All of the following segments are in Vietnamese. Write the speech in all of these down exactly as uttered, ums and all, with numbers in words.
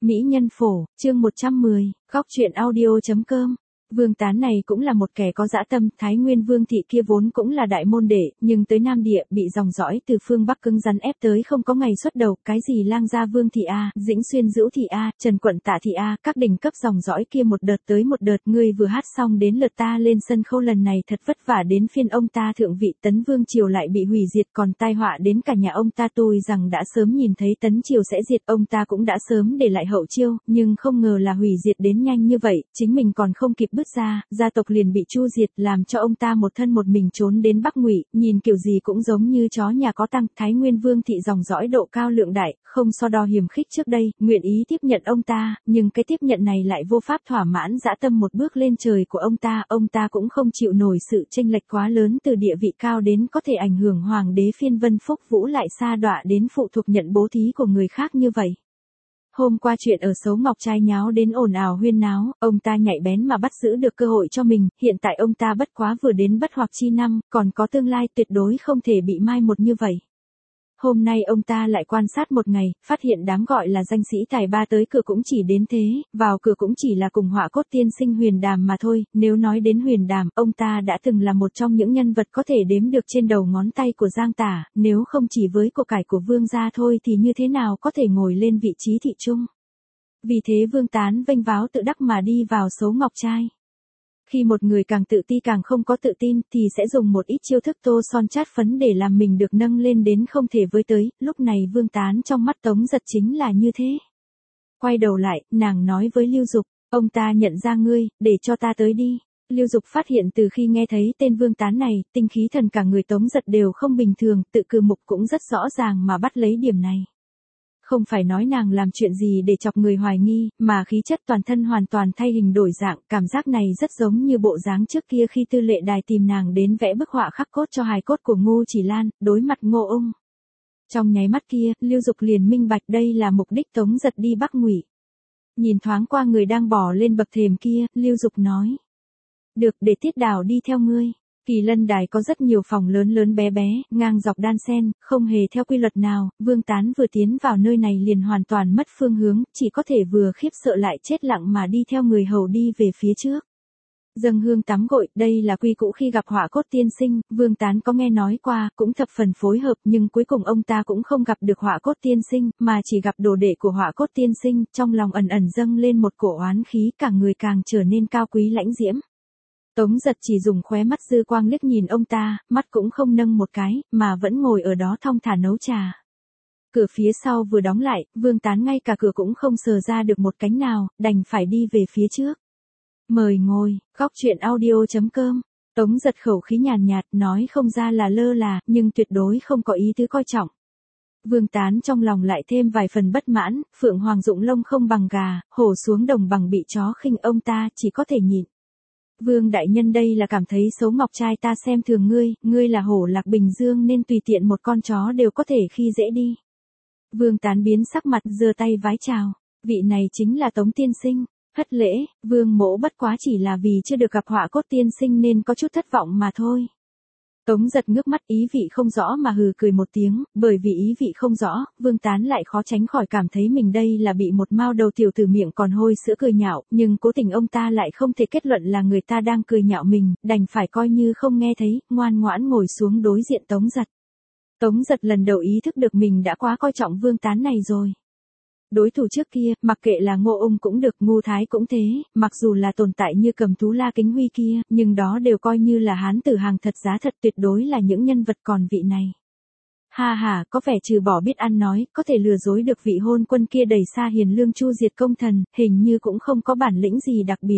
Mỹ nhân phổ, chương một trăm mười, góc truyện audio.com. Vương Tán này cũng là một kẻ có dã tâm, Thái Nguyên Vương thị kia vốn cũng là đại môn đệ, nhưng tới Nam Địa bị dòng dõi từ phương Bắc cứng rắn ép tới không có ngày xuất đầu, cái gì Lang Gia Vương thị a, Dĩnh Xuyên Dữu thị a, Trần Quận Tạ thị a, các đỉnh cấp dòng dõi kia một đợt tới một đợt, ngươi vừa hát xong đến lượt ta lên sân khấu lần này thật vất vả đến phiên ông ta thượng vị, Tấn Vương triều lại bị hủy diệt, còn tai họa đến cả nhà ông ta. Tôi rằng đã sớm nhìn thấy Tấn triều sẽ diệt, ông ta cũng đã sớm để lại hậu chiêu, nhưng không ngờ là hủy diệt đến nhanh như vậy, chính mình còn không kịp bước ra, gia tộc liền bị chu diệt, làm cho ông ta một thân một mình trốn đến Bắc Ngụy, nhìn kiểu gì cũng giống như chó nhà có tang. Thái Nguyên Vương thị dòng dõi độ cao lượng đại, không so đo hiềm khích trước đây, nguyện ý tiếp nhận ông ta, nhưng cái tiếp nhận này lại vô pháp thỏa mãn dã tâm một bước lên trời của ông ta, ông ta cũng không chịu nổi sự chênh lệch quá lớn từ địa vị cao đến có thể ảnh hưởng hoàng đế phiên vân phúc vũ lại sa đọa đến phụ thuộc nhận bố thí của người khác như vậy. Hôm qua chuyện ở Sấu Ngọc Trai nháo đến ồn ào huyên náo, ông ta nhạy bén mà bắt giữ được cơ hội cho mình, hiện tại ông ta bất quá vừa đến bất hoặc chi năm, còn có tương lai tuyệt đối không thể bị mai một như vậy. Hôm nay ông ta lại quan sát một ngày, phát hiện đám gọi là danh sĩ tài ba tới cửa cũng chỉ đến thế, vào cửa cũng chỉ là cùng Họa Cốt tiên sinh Huyền Đàm mà thôi. Nếu nói đến Huyền Đàm, ông ta đã từng là một trong những nhân vật có thể đếm được trên đầu ngón tay của Giang Tả, nếu không chỉ với của cải của Vương gia thôi thì như thế nào có thể ngồi lên vị trí thị trung. Vì thế Vương Tán vênh váo tự đắc mà đi vào Sấu Ngọc Trai. Khi một người càng tự ti càng không có tự tin thì sẽ dùng một ít chiêu thức tô son chát phấn để làm mình được nâng lên đến không thể với tới, lúc này Vương Tán trong mắt Tống Giật chính là như thế. Quay đầu lại, nàng nói với Lưu Dục, ông ta nhận ra ngươi, để cho ta tới đi. Lưu Dục phát hiện từ khi nghe thấy tên Vương Tán này, tinh khí thần cả người Tống Giật đều không bình thường, tự cư mục cũng rất rõ ràng mà bắt lấy điểm này. Không phải nói nàng làm chuyện gì để chọc người hoài nghi, mà khí chất toàn thân hoàn toàn thay hình đổi dạng, cảm giác này rất giống như bộ dáng trước kia khi Tư Lệ Đài tìm nàng đến vẽ bức họa khắc cốt cho hài cốt của Ngô Chỉ Lan, đối mặt Ngô Ung. Trong nháy mắt kia, Lưu Dục liền minh bạch đây là mục đích Tống Giật đi Bắc Ngụy. Nhìn thoáng qua người đang bò lên bậc thềm kia, Lưu Dục nói: "Được, để Tiết Đào đi theo ngươi." Kỳ Lân Đài có rất nhiều phòng lớn lớn bé bé, ngang dọc đan xen, không hề theo quy luật nào, Vương Tán vừa tiến vào nơi này liền hoàn toàn mất phương hướng, chỉ có thể vừa khiếp sợ lại chết lặng mà đi theo người hầu đi về phía trước. Dâng hương tắm gội, đây là quy cũ khi gặp Họa Cốt tiên sinh, Vương Tán có nghe nói qua, cũng thập phần phối hợp, nhưng cuối cùng ông ta cũng không gặp được Họa Cốt tiên sinh, mà chỉ gặp đồ đệ của Họa Cốt tiên sinh, trong lòng ẩn ẩn dâng lên một cổ oán khí, cả người càng trở nên cao quý lãnh diễm. Tống Giật chỉ dùng khóe mắt dư quang liếc nhìn ông ta, mắt cũng không nâng một cái, mà vẫn ngồi ở đó thong thả nấu trà. Cửa phía sau vừa đóng lại, Vương Tán ngay cả cửa cũng không sờ ra được một cánh nào, đành phải đi về phía trước. Mời ngồi, góc truyện audio.com. Tống Giật khẩu khí nhàn nhạt, nói không ra là lơ là, nhưng tuyệt đối không có ý tứ coi trọng. Vương Tán trong lòng lại thêm vài phần bất mãn, Phượng Hoàng dụng lông không bằng gà, hổ xuống đồng bằng bị chó khinh, ông ta chỉ có thể nhịn. Vương đại nhân đây là cảm thấy Sấu Ngọc Trai ta xem thường ngươi, ngươi là hổ lạc Bình Dương nên tùy tiện một con chó đều có thể khi dễ đi. Vương Tán biến sắc mặt, giơ tay vái chào, vị này chính là Tống tiên sinh. Hất lễ, Vương mỗ bất quá chỉ là vì chưa được gặp Họa Cốt tiên sinh nên có chút thất vọng mà thôi. Tống Giật ngước mắt, ý vị không rõ mà hừ cười một tiếng, bởi vì ý vị không rõ, Vương Tán lại khó tránh khỏi cảm thấy mình đây là bị một mao đầu tiểu tử miệng còn hôi sữa cười nhạo, nhưng cố tình ông ta lại không thể kết luận là người ta đang cười nhạo mình, đành phải coi như không nghe thấy, ngoan ngoãn ngồi xuống đối diện Tống Giật. Tống Giật lần đầu ý thức được mình đã quá coi trọng Vương Tán này rồi. Đối thủ trước kia, mặc kệ là Ngô Ung cũng được, Ngu Thái cũng thế, mặc dù là tồn tại như Cầm Tú La Kính Huy kia, nhưng đó đều coi như là hán tử hàng thật giá thật, tuyệt đối là những nhân vật, còn vị này. Ha ha, có vẻ trừ bỏ biết ăn nói, có thể lừa dối được vị hôn quân kia đẩy xa hiền lương chu diệt công thần, hình như cũng không có bản lĩnh gì đặc biệt.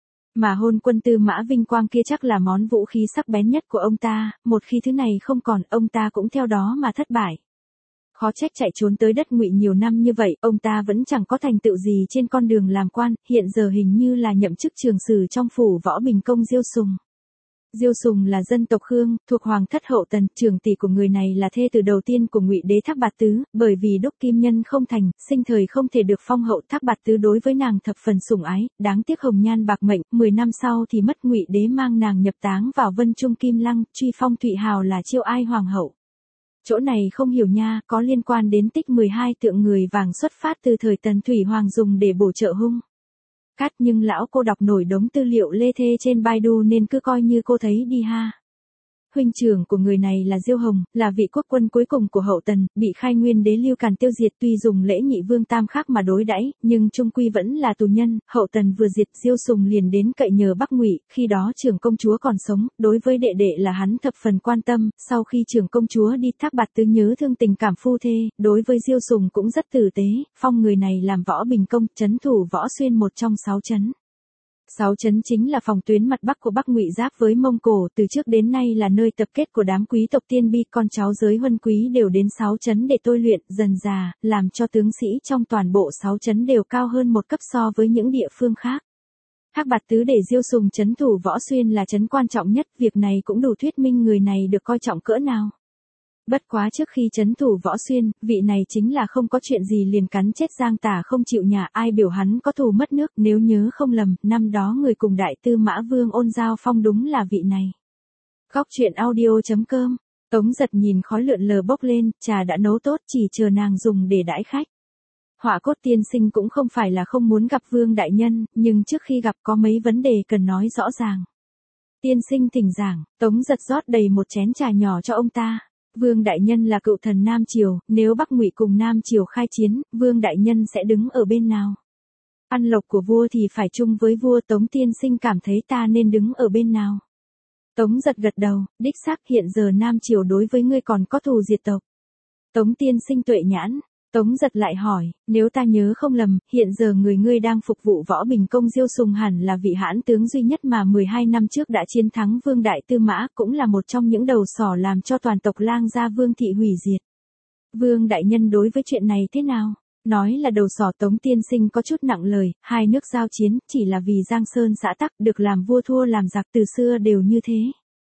Mà hôn quân Tư Mã Vinh Quang kia chắc là món vũ khí sắc bén nhất của ông ta, một khi thứ này không còn, ông ta cũng theo đó mà thất bại. Khó trách chạy trốn tới đất Ngụy nhiều năm như vậy, ông ta vẫn chẳng có thành tựu gì trên con đường làm quan, hiện giờ hình như là nhậm chức trường sử trong phủ Võ Bình Công Diêu Sùng. Diêu Sùng là dân tộc Khương, thuộc Hoàng thất hậu tần, trưởng tỷ của người này là thê từ đầu tiên của Ngụy đế Thác Bạt Tứ, bởi vì đúc kim nhân không thành, sinh thời không thể được phong hậu, Thác Bạt Tứ đối với nàng thập phần sủng ái, đáng tiếc hồng nhan bạc mệnh, mười năm sau thì mất, Ngụy đế mang nàng nhập táng vào Vân Trung Kim Lăng, truy phong Thụy Hào là Chiêu Ai hoàng hậu. Chỗ này không hiểu nha, có liên quan đến tích mười hai tượng người vàng xuất phát từ thời Tần Thủy Hoàng dùng để bổ trợ hung. Cát, nhưng lão cô đọc nổi đống tư liệu lê thê trên Baidu nên cứ coi như cô thấy đi ha. Huynh trưởng của người này là Diêu Hồng, là vị quốc quân cuối cùng của hậu Tần, bị Khai Nguyên đế Lưu Càn tiêu diệt, tuy dùng lễ nhị vương tam khác mà đối đãi, nhưng chung quy vẫn là tù nhân. Hậu Tần vừa diệt, Diêu Sùng liền đến cậy nhờ Bắc Ngụy, khi đó trưởng công chúa còn sống, đối với đệ đệ là hắn thập phần quan tâm. Sau khi trưởng công chúa đi Thác Bạt Tứ nhớ thương tình cảm phu thê, đối với Diêu Sùng cũng rất tử tế, phong người này làm võ bình công, trấn thủ Võ Xuyên, một trong sáu trấn. Sáu trấn chính là phòng tuyến mặt bắc của Bắc Ngụy giáp với Mông Cổ, từ trước đến nay là nơi tập kết của đám quý tộc tiên bi, con cháu giới huân quý đều đến sáu trấn để tôi luyện, dần dà, làm cho tướng sĩ trong toàn bộ sáu trấn đều cao hơn một cấp so với những địa phương khác. Thác Bạt Tứ để Diêu Sùng trấn thủ Võ Xuyên là trấn quan trọng nhất, việc này cũng đủ thuyết minh người này được coi trọng cỡ nào. Bất quá trước khi trấn thủ Võ Xuyên, vị này chính là không có chuyện gì liền cắn chết Giang Tả không chịu nhả, ai biểu hắn có thù mất nước, nếu nhớ không lầm, năm đó người cùng đại tư mã Vương Ôn giao phong đúng là vị này. Góc truyện audio chấm com. Tống Giật nhìn khói lượn lờ bốc lên, trà đã nấu tốt, chỉ chờ nàng dùng để đãi khách. Họa Cốt tiên sinh cũng không phải là không muốn gặp Vương đại nhân, nhưng trước khi gặp có mấy vấn đề cần nói rõ ràng. Tiên sinh thỉnh giảng. Tống Giật rót đầy một chén trà nhỏ cho ông ta. Vương đại nhân là cựu thần Nam Triều, nếu Bắc Ngụy cùng Nam Triều khai chiến, Vương đại nhân sẽ đứng ở bên nào? Ăn lộc của vua thì phải chung với vua, Tống tiên sinh cảm thấy ta nên đứng ở bên nào? Tống Giật gật đầu, đích xác hiện giờ Nam Triều đối với ngươi còn có thù diệt tộc. Tống tiên sinh tuệ nhãn. Tống Giật lại hỏi, nếu ta nhớ không lầm, hiện giờ người ngươi đang phục vụ võ bình công Diêu Sùng hẳn là vị hãn tướng duy nhất mà mười hai năm trước đã chiến thắng Vương Đại Tư Mã, cũng là một trong những đầu sỏ làm cho toàn tộc Lang gia Vương thị hủy diệt. Vương đại nhân đối với chuyện này thế nào? Nói là đầu sỏ, Tống tiên sinh có chút nặng lời, hai nước giao chiến, chỉ là vì Giang Sơn xã tắc, được làm vua thua làm giặc, từ xưa đều như thế.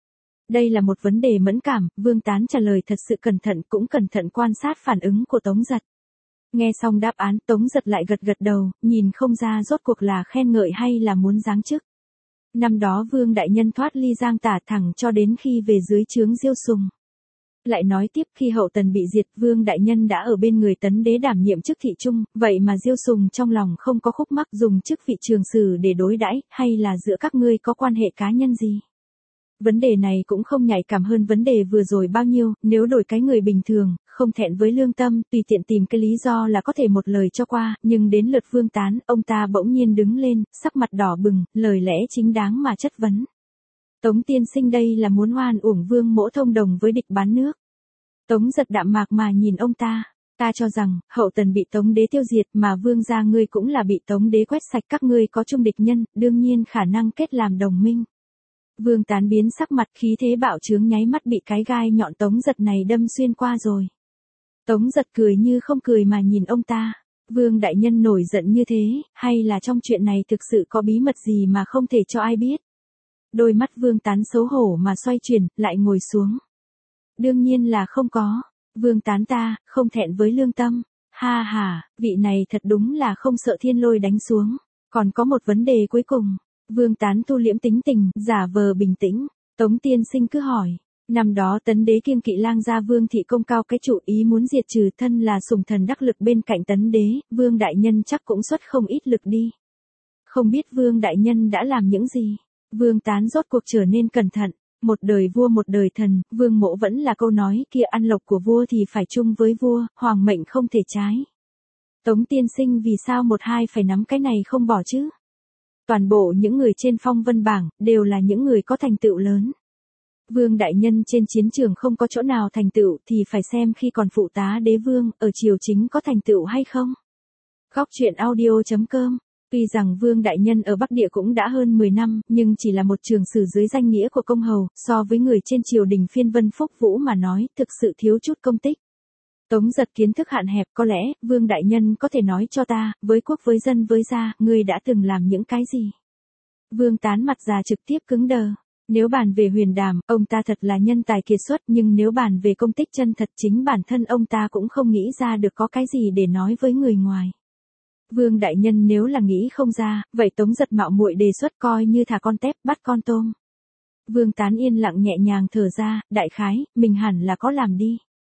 Đây là một vấn đề mẫn cảm, Vương Tán trả lời thật sự cẩn thận, cũng cẩn thận quan sát phản ứng của Tống Giật. Nghe xong đáp án, Tống Giật lại gật gật đầu, nhìn không ra rốt cuộc là khen ngợi hay là muốn giáng chức. Năm đó Vương đại nhân thoát ly Giang Tả thẳng cho đến khi về dưới trướng Diêu Sùng. Lại nói tiếp, khi hậu Tần bị diệt, Vương đại nhân đã ở bên người Tấn đế đảm nhiệm chức thị trung, vậy mà Diêu Sùng trong lòng không có khúc mắc dùng chức vị trường sử để đối đãi, hay là giữa các ngươi có quan hệ cá nhân gì? Vấn đề này cũng không nhạy cảm hơn vấn đề vừa rồi bao nhiêu, nếu đổi cái người bình thường, không thẹn với lương tâm, tùy tiện tìm cái lý do là có thể một lời cho qua, nhưng đến lượt Vương Tán, ông ta bỗng nhiên đứng lên, sắc mặt đỏ bừng, lời lẽ chính đáng mà chất vấn. Tống tiên sinh đây là muốn oan uổng Vương mỗ thông đồng với địch bán nước. Tống Giật đạm mạc mà nhìn ông ta, ta cho rằng, hậu Tần bị Tống đế tiêu diệt mà Vương gia ngươi cũng là bị Tống đế quét sạch, các ngươi có chung địch nhân, đương nhiên khả năng kết làm đồng minh. Vương Tán biến sắc mặt, khí thế bạo trướng nháy mắt bị cái gai nhọn Tống Giật này đâm xuyên qua rồi. Tống Giật cười như không cười mà nhìn ông ta. Vương đại nhân nổi giận như thế, hay là trong chuyện này thực sự có bí mật gì mà không thể cho ai biết? Đôi mắt Vương Tán xấu hổ mà xoay chuyển, lại ngồi xuống. Đương nhiên là không có. Vương Tán ta, không thẹn với lương tâm. Ha ha, vị này thật đúng là không sợ thiên lôi đánh xuống. Còn có một vấn đề cuối cùng. Vương Tán thu liễm tính tình, giả vờ bình tĩnh. Tống tiên sinh cứ hỏi. Năm đó Tấn đế kiêng kỵ Lang gia Vương thị công cao cái chủ ý muốn diệt trừ, thân là sùng thần đắc lực bên cạnh Tấn đế, Vương đại nhân chắc cũng xuất không ít lực đi. Không biết Vương đại nhân đã làm những gì? Vương Tán rốt cuộc trở nên cẩn thận. Một đời vua một đời thần, Vương mỗ vẫn là câu nói kia, ăn lộc của vua thì phải chung với vua, hoàng mệnh không thể trái. Tống tiên sinh vì sao một hai phải nắm cái này không bỏ chứ? Toàn bộ những người trên phong vân bảng, đều là những người có thành tựu lớn. Vương đại nhân trên chiến trường không có chỗ nào thành tựu thì phải xem khi còn phụ tá đế vương, ở triều chính có thành tựu hay không. Góc truyện audio chấm com. Tuy rằng Vương đại nhân ở Bắc Địa cũng đã hơn mười năm, nhưng chỉ là một trường sử dưới danh nghĩa của công hầu, so với người trên triều đình phiên vân phúc vũ mà nói, thực sự thiếu chút công tích. Tống Giật kiến thức hạn hẹp, có lẽ, Vương đại nhân có thể nói cho ta, với quốc với dân với gia, ngươi đã từng làm những cái gì? Vương Tán mặt già trực tiếp cứng đờ. Nếu bàn về huyền đàm, ông ta thật là nhân tài kiệt xuất, nhưng nếu bàn về công tích chân thật, chính bản thân ông ta cũng không nghĩ ra được có cái gì để nói với người ngoài. Vương đại nhân nếu là nghĩ không ra, vậy Tống Giật mạo muội đề xuất coi như thả con tép bắt con tôm. Vương Tán yên lặng nhẹ nhàng thở ra, đại khái, mình hẳn là có làm đi.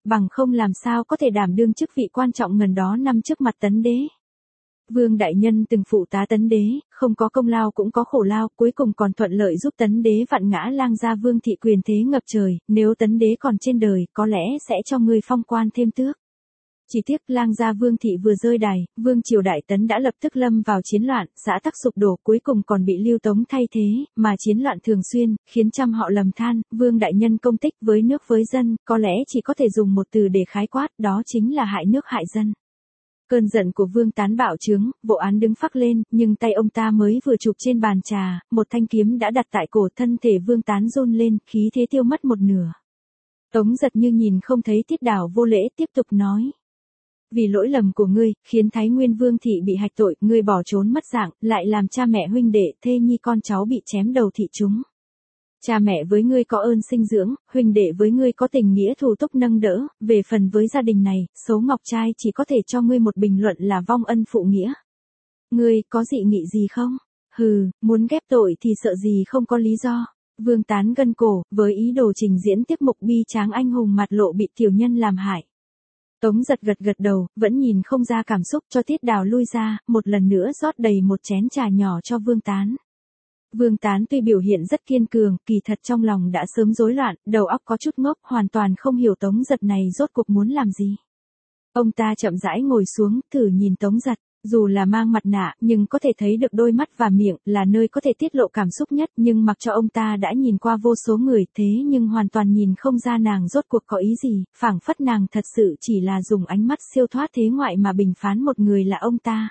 bằng không làm sao có thể đảm đương chức vị quan trọng ngần đó năm trước mặt tấn đế. Vương đại nhân từng phụ tá tấn đế, không có công lao cũng có khổ lao, cuối cùng còn thuận lợi giúp tấn đế vặn ngã lang gia vương thị quyền thế ngập trời, nếu tấn đế còn trên đời, có lẽ sẽ cho ngươi phong quan thêm tước. Chỉ tiếc lang gia vương thị vừa rơi đài, vương triều đại tấn đã lập tức lâm vào chiến loạn, xã tắc sụp đổ, cuối cùng còn bị Lưu Tống thay thế, mà chiến loạn thường xuyên, khiến trăm họ lầm than, vương đại nhân công tích với nước với dân, có lẽ chỉ có thể dùng một từ để khái quát, đó chính là hại nước hại dân. Cơn giận của Vương Tán bạo trướng, vụ án đứng phắc lên, nhưng tay ông ta mới vừa chụp trên bàn trà, một thanh kiếm đã đặt tại cổ, thân thể Vương Tán run lên, khí thế tiêu mất một nửa. Tống Giật như nhìn không thấy Tiết Đào vô lễ, tiếp tục nói. Vì lỗi lầm của ngươi, khiến Thái Nguyên Vương thị bị hạch tội, ngươi bỏ trốn mất dạng, lại làm cha mẹ huynh đệ, thê nhi con cháu bị chém đầu thị chúng. Cha mẹ với ngươi có ơn sinh dưỡng, huynh đệ với ngươi có tình nghĩa thù túc nâng đỡ, về phần với gia đình này, số ngọc trai chỉ có thể cho ngươi một bình luận là vong ân phụ nghĩa. Ngươi, có dị nghị gì không? Hừ, muốn ghép tội thì sợ gì không có lý do. Vương Tán gân cổ, với ý đồ trình diễn tiết mục bi tráng anh hùng mặt lộ bị tiểu nhân làm hại. Tống Giật gật gật đầu, vẫn nhìn không ra cảm xúc cho Tiết Đào lui ra, một lần nữa rót đầy một chén trà nhỏ cho Vương Tán. Vương Tán tuy biểu hiện rất kiên cường, kỳ thật trong lòng đã sớm rối loạn, đầu óc có chút ngốc, hoàn toàn không hiểu Tống Giật này rốt cuộc muốn làm gì. Ông ta chậm rãi ngồi xuống, thử nhìn Tống Giật, dù là mang mặt nạ, nhưng có thể thấy được đôi mắt và miệng, là nơi có thể tiết lộ cảm xúc nhất, nhưng mặc cho ông ta đã nhìn qua vô số người, thế nhưng hoàn toàn nhìn không ra nàng rốt cuộc có ý gì, phảng phất nàng thật sự chỉ là dùng ánh mắt siêu thoát thế ngoại mà bình phán một người là ông ta.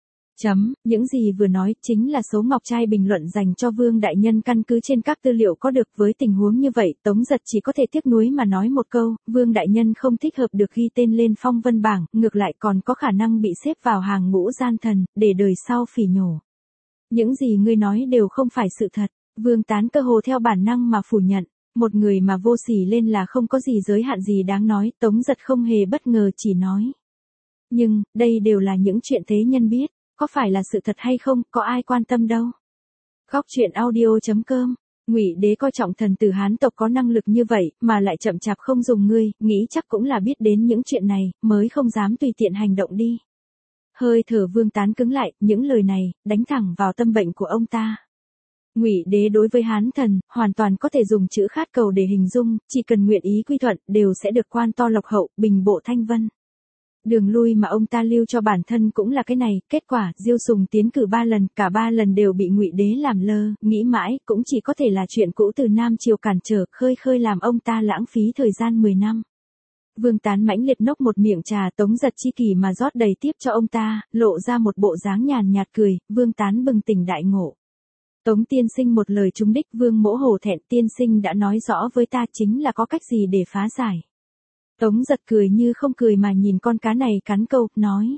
Chấm, những gì vừa nói chính là số ngọc trai bình luận dành cho Vương đại nhân căn cứ trên các tư liệu có được. Với tình huống như vậy, Tống Giật chỉ có thể tiếc nuối mà nói một câu, Vương đại nhân không thích hợp được ghi tên lên phong vân bảng, ngược lại còn có khả năng bị xếp vào hàng ngũ gian thần, để đời sau phỉ nhổ. Những gì ngươi nói đều không phải sự thật. Vương Tán cơ hồ theo bản năng mà phủ nhận, một người mà vô sỉ lên là không có gì giới hạn gì đáng nói. Tống Giật không hề bất ngờ, chỉ nói. Nhưng, đây đều là những chuyện thế nhân biết. Có phải là sự thật hay không, có ai quan tâm đâu. Góc truyện audio chấm com. Ngụy Đế coi trọng thần tử Hán tộc có năng lực như vậy, mà lại chậm chạp không dùng ngươi, nghĩ chắc cũng là biết đến những chuyện này, mới không dám tùy tiện hành động đi. Hơi thở Vương Tán cứng lại, những lời này, đánh thẳng vào tâm bệnh của ông ta. Ngụy Đế đối với Hán thần, hoàn toàn có thể dùng chữ khát cầu để hình dung, chỉ cần nguyện ý quy thuận, đều sẽ được quan to lộc hậu, bình bộ thanh vân. Đường lui mà ông ta lưu cho bản thân cũng là cái này, kết quả, Diêu Sùng tiến cử ba lần, cả ba lần đều bị Ngụy Đế làm lơ, nghĩ mãi, cũng chỉ có thể là chuyện cũ từ Nam Triều cản trở, khơi khơi làm ông ta lãng phí thời gian mười năm. Vương Tán mãnh liệt nốc một miệng trà, Tống Giật chi kỳ mà rót đầy tiếp cho ông ta, lộ ra một bộ dáng nhàn nhạt cười, Vương Tán bừng tỉnh đại ngộ. Tống tiên sinh một lời trúng đích, Vương mỗ hổ thẹn, tiên sinh đã nói rõ với ta chính là có cách gì để phá giải. Tống Giật cười như không cười mà nhìn con cá này cắn câu, nói.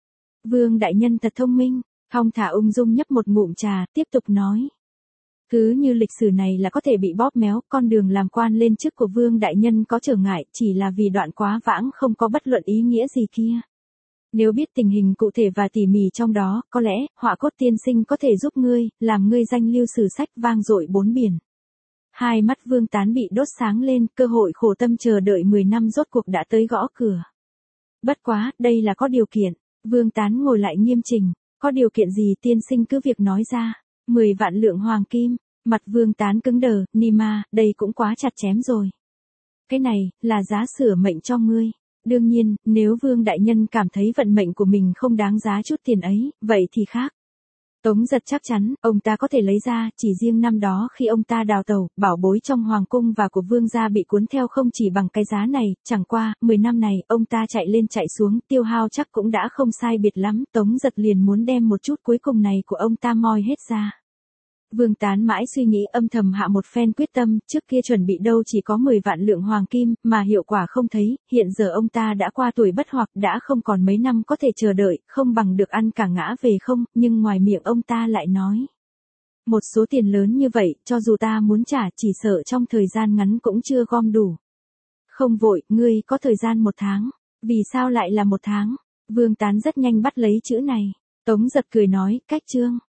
Vương đại nhân thật thông minh, thong thả ung dung nhấp một ngụm trà, tiếp tục nói. Cứ như lịch sử này là có thể bị bóp méo, con đường làm quan lên chức của Vương đại nhân có trở ngại, chỉ là vì đoạn quá vãng không có bất luận ý nghĩa gì kia. Nếu biết tình hình cụ thể và tỉ mỉ trong đó, có lẽ, Họa Cốt tiên sinh có thể giúp ngươi, làm ngươi danh lưu sử sách vang dội bốn biển. Hai mắt Vương Tán bị đốt sáng lên, cơ hội khổ tâm chờ đợi mười năm rốt cuộc đã tới gõ cửa. Bất quá, đây là có điều kiện. Vương Tán ngồi lại nghiêm chỉnh, có điều kiện gì tiên sinh cứ việc nói ra. Mười vạn lượng hoàng kim, mặt Vương Tán cứng đờ, Nima, đây cũng quá chặt chém rồi. Cái này, là giá sửa mệnh cho ngươi. Đương nhiên, nếu Vương đại nhân cảm thấy vận mệnh của mình không đáng giá chút tiền ấy, vậy thì khác. Tống Giật chắc chắn, ông ta có thể lấy ra, chỉ riêng năm đó khi ông ta đào tàu, bảo bối trong hoàng cung và của vương gia bị cuốn theo không chỉ bằng cái giá này, chẳng qua, mười năm này, ông ta chạy lên chạy xuống, tiêu hao chắc cũng đã không sai biệt lắm, Tống Giật liền muốn đem một chút cuối cùng này của ông ta moi hết ra. Vương Tán mãi suy nghĩ âm thầm hạ một phen quyết tâm, trước kia chuẩn bị đâu chỉ có mười vạn lượng hoàng kim, mà hiệu quả không thấy, hiện giờ ông ta đã qua tuổi bất hoặc, đã không còn mấy năm có thể chờ đợi, không bằng được ăn cả ngã về không, nhưng ngoài miệng ông ta lại nói. Một số tiền lớn như vậy, cho dù ta muốn trả, chỉ sợ trong thời gian ngắn cũng chưa gom đủ. Không vội, ngươi có thời gian một tháng. Vì sao lại là một tháng? Vương Tán rất nhanh bắt lấy chữ này. Tống Giật cười nói, cách chương.